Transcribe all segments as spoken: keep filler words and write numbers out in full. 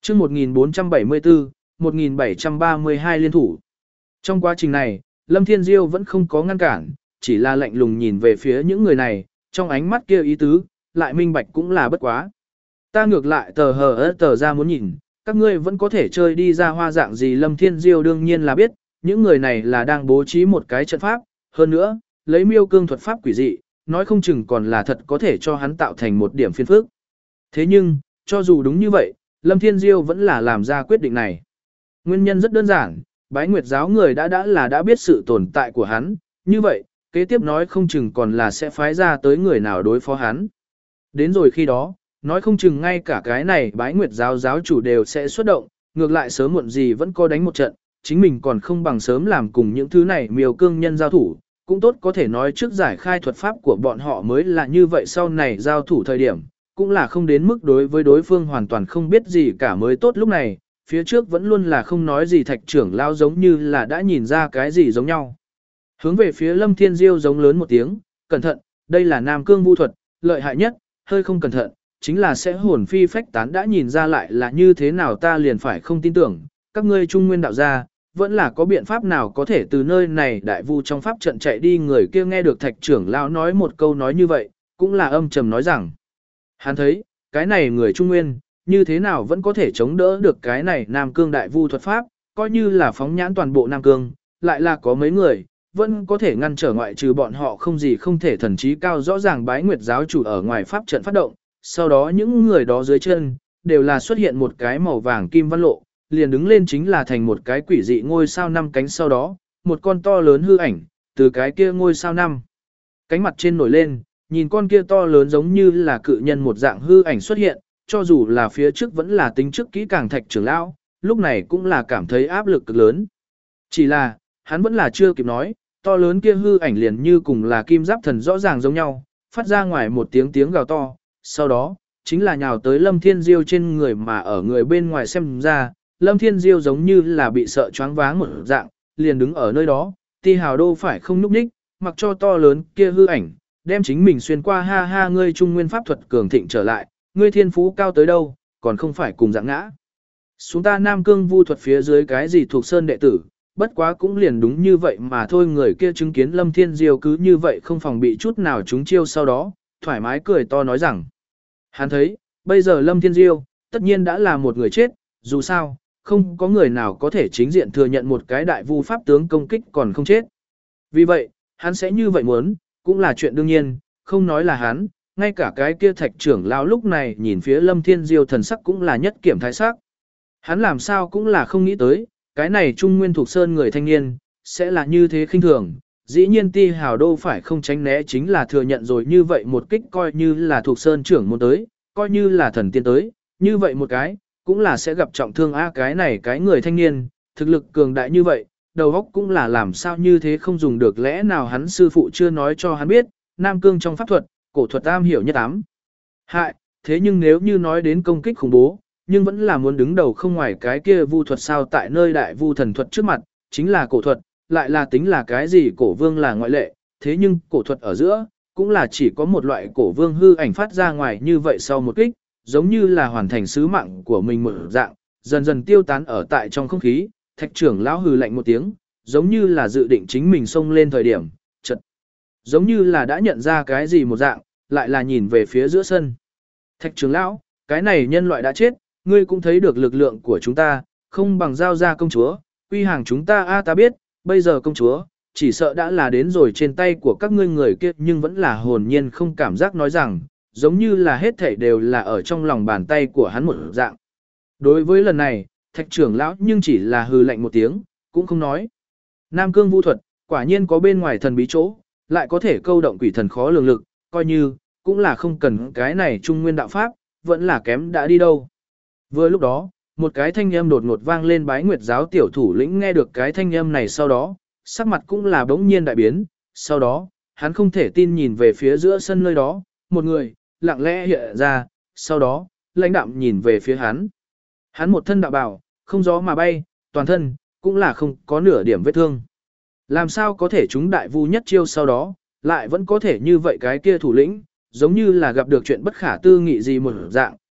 chương một nghìn bốn trăm bảy mươi tư, một nghìn bảy trăm ba mươi hai liên thủ. Trong quá trình này, Lâm Thiên Diêu vẫn không có ngăn cản, chỉ là lạnh lùng nhìn về phía những người này, trong ánh mắt kia ý tứ, lại minh bạch cũng là bất quá. Ta ngược lại tờ hờ ớt tờ ra muốn nhìn, các ngươi vẫn có thể chơi đi ra hoa dạng gì. Lâm Thiên Diêu đương nhiên là biết, những người này là đang bố trí một cái trận pháp, hơn nữa, lấy miêu cương thuật pháp quỷ dị, nói không chừng còn là thật có thể cho hắn tạo thành một điểm phiên phức. Thế nhưng, cho dù đúng như vậy, Lâm Thiên Diêu vẫn là làm ra quyết định này. Nguyên nhân rất đơn giản, Bái Nguyệt giáo người đã đã là đã biết sự tồn tại của hắn, như vậy, kế tiếp nói không chừng còn là sẽ phái ra tới người nào đối phó hắn. Đến rồi khi đó, nói không chừng ngay cả cái này Bái Nguyệt giáo giáo chủ đều sẽ xuất động, ngược lại sớm muộn gì vẫn có đánh một trận, chính mình còn không bằng sớm làm cùng những thứ này miêu cương nhân giao thủ, cũng tốt có thể nói trước giải khai thuật pháp của bọn họ mới là như vậy, sau này giao thủ thời điểm, cũng là không đến mức đối với đối phương hoàn toàn không biết gì cả mới tốt. Lúc này, phía trước vẫn luôn là không nói gì Thạch trưởng lao giống như là đã nhìn ra cái gì giống nhau. Hướng về phía Lâm Thiên Diêu giống lớn một tiếng, cẩn thận, đây là Nam Cương vu thuật, lợi hại nhất, hơi không cẩn thận, chính là sẽ hồn phi phách tán. Đã nhìn ra lại là như thế nào ta liền phải không tin tưởng, các ngươi Trung Nguyên đạo gia, vẫn là có biện pháp nào có thể từ nơi này đại vu trong pháp trận chạy đi. Người kia nghe được Thạch trưởng lão nói một câu nói như vậy, cũng là âm trầm nói rằng, hắn thấy, cái này người Trung Nguyên, như thế nào vẫn có thể chống đỡ được cái này Nam Cương đại vu thuật pháp, coi như là phóng nhãn toàn bộ Nam Cương, lại là có mấy người, vẫn có thể ngăn trở ngoại trừ bọn họ không gì không thể thần trí cao. Rõ ràng Bái Nguyệt giáo chủ ở ngoài pháp trận phát động, sau đó những người đó dưới chân, đều là xuất hiện một cái màu vàng kim văn lộ, liền đứng lên chính là thành một cái quỷ dị ngôi sao năm cánh. Sau đó, một con to lớn hư ảnh, từ cái kia ngôi sao năm cánh mặt trên nổi lên, nhìn con kia to lớn giống như là cự nhân một dạng hư ảnh xuất hiện, cho dù là phía trước vẫn là tính trước kỹ càng Thạch trưởng lão, lúc này cũng là cảm thấy áp lực cực lớn. Chỉ là, hắn vẫn là chưa kịp nói, to lớn kia hư ảnh liền như cùng là kim giáp thần rõ ràng giống nhau, phát ra ngoài một tiếng tiếng gào to, sau đó, chính là nhào tới Lâm Thiên Diêu trên người. Mà ở người bên ngoài xem ra, Lâm Thiên Diêu giống như là bị sợ choáng váng một dạng, liền đứng ở nơi đó, ti hào đô phải không nhúc nhích, mặc cho to lớn kia hư ảnh, đem chính mình xuyên qua. Ha ha, ngươi Trung Nguyên pháp thuật cường thịnh trở lại, ngươi thiên phú cao tới đâu, còn không phải cùng dạng ngã xuống ta Nam Cương vu thuật phía dưới cái gì thuộc sơn đệ tử, bất quá cũng liền đúng như vậy mà thôi. Người kia chứng kiến Lâm Thiên Diêu cứ như vậy không phòng bị chút nào trúng chiêu, sau đó, thoải mái cười to nói rằng, hắn thấy, bây giờ Lâm Thiên Diêu, tất nhiên đã là một người chết, dù sao, không có người nào có thể chính diện thừa nhận một cái đại vu pháp tướng công kích còn không chết. Vì vậy, hắn sẽ như vậy muốn, cũng là chuyện đương nhiên, không nói là hắn, ngay cả cái kia Thạch trưởng lão lúc này nhìn phía Lâm Thiên Diêu thần sắc cũng là nhất kiểm thái sắc. Hắn làm sao cũng là không nghĩ tới, cái này Trung Nguyên thuộc sơn người thanh niên, sẽ là như thế khinh thường. Dĩ nhiên ti hào đô phải không tránh né chính là thừa nhận rồi như vậy một kích, coi như là thuộc sơn trưởng môn tới, coi như là thần tiên tới, như vậy một cái, cũng là sẽ gặp trọng thương. A cái này cái người thanh niên, thực lực cường đại như vậy, đầu óc cũng là làm sao như thế không dùng được. Lẽ nào hắn sư phụ chưa nói cho hắn biết, Nam Cương trong pháp thuật, cổ thuật am hiểu nhất ám hại, thế nhưng nếu như nói đến công kích khủng bố, nhưng vẫn là muốn đứng đầu không ngoài cái kia vu thuật sao. Tại nơi đại vu thần thuật trước mặt, chính là cổ thuật, lại là tính là cái gì, cổ vương là ngoại lệ, thế nhưng cổ thuật ở giữa, cũng là chỉ có một loại cổ vương hư ảnh phát ra ngoài như vậy sau một kích, giống như là hoàn thành sứ mạng của mình một dạng, dần dần tiêu tán ở tại trong không khí. Thạch trưởng lão hừ lạnh một tiếng, giống như là dự định chính mình xông lên thời điểm, chợt giống như là đã nhận ra cái gì một dạng, lại là nhìn về phía giữa sân. Thạch trưởng lão, cái này nhân loại đã chết, ngươi cũng thấy được lực lượng của chúng ta, không bằng giao ra công chúa, quy hàng chúng ta. A ta biết, bây giờ công chúa, chỉ sợ đã là đến rồi trên tay của các ngươi. Người kia nhưng vẫn là hồn nhiên không cảm giác nói rằng, giống như là hết thảy đều là ở trong lòng bàn tay của hắn một dạng. Đối với lần này, Thạch trưởng lão nhưng chỉ là hừ lạnh một tiếng, cũng không nói. Nam Cương vu thuật, quả nhiên có bên ngoài thần bí chỗ, lại có thể câu động quỷ thần khó lường lực, coi như, cũng là không cần cái này Trung Nguyên đạo pháp, vẫn là kém đã đi đâu. Vừa lúc đó, một cái thanh âm đột ngột vang lên. Bái Nguyệt giáo tiểu thủ lĩnh nghe được cái thanh âm này sau đó, sắc mặt cũng là bỗng nhiên đại biến, sau đó, hắn không thể tin nhìn về phía giữa sân nơi đó, một người, lặng lẽ hiện ra, sau đó, lãnh đạm nhìn về phía hắn. Hắn một thân đạo bào, không gió mà bay, toàn thân, cũng là không có nửa điểm vết thương. Làm sao có thể chúng đại vu nhất chiêu sau đó, lại vẫn có thể như vậy. Cái kia thủ lĩnh, giống như là gặp được chuyện bất khả tư nghị gì một dạng,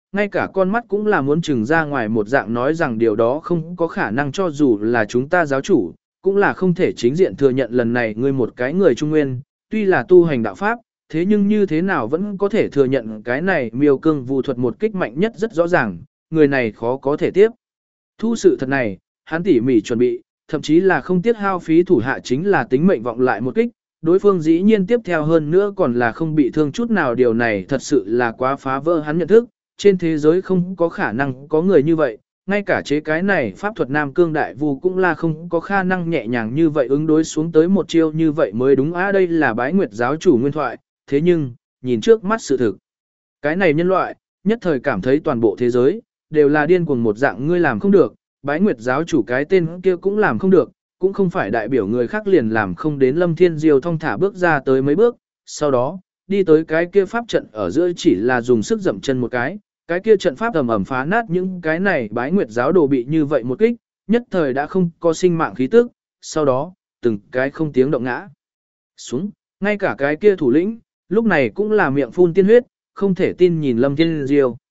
ngay cả con mắt cũng là muốn trừng ra ngoài một dạng nói rằng điều đó không có khả năng cho dù là chúng ta giáo chủ, cũng là không thể chính diện thừa nhận lần này ngươi một cái người Trung Nguyên, tuy là tu hành đạo Pháp, thế nhưng như thế nào vẫn có thể thừa nhận cái này miêu cương vu thuật một kích mạnh nhất rất rõ ràng, người này khó có thể tiếp. Thu sự thật này, hắn tỉ mỉ chuẩn bị, thậm chí là không tiếc hao phí thủ hạ chính là tính mệnh vọng lại một kích, đối phương dĩ nhiên tiếp theo hơn nữa còn là không bị thương chút nào, điều này thật sự là quá phá vỡ hắn nhận thức, trên thế giới không có khả năng có người như vậy, ngay cả chế cái này pháp thuật Nam Cương Đại Vu cũng là không có khả năng nhẹ nhàng như vậy ứng đối xuống tới một chiêu như vậy mới đúng. Á đây là Bái Nguyệt giáo chủ nguyên thoại, thế nhưng, nhìn trước mắt sự thực, cái này nhân loại, nhất thời cảm thấy toàn bộ thế giới, đều là điên cuồng một dạng ngươi làm không được, Bái Nguyệt giáo chủ cái tên kia cũng làm không được, cũng không phải đại biểu người khác liền làm không đến. Lâm Thiên Diêu thong thả bước ra tới mấy bước, sau đó, đi tới cái kia pháp trận ở giữa chỉ là dùng sức dậm chân một cái, cái kia trận pháp ầm ầm phá nát những cái này Bái Nguyệt giáo đồ bị như vậy một kích, nhất thời đã không có sinh mạng khí tức, sau đó, từng cái không tiếng động ngã xuống, ngay cả cái kia thủ lĩnh, lúc này cũng là miệng phun tiên huyết, không thể tin nhìn Lâm Thiên Diêu.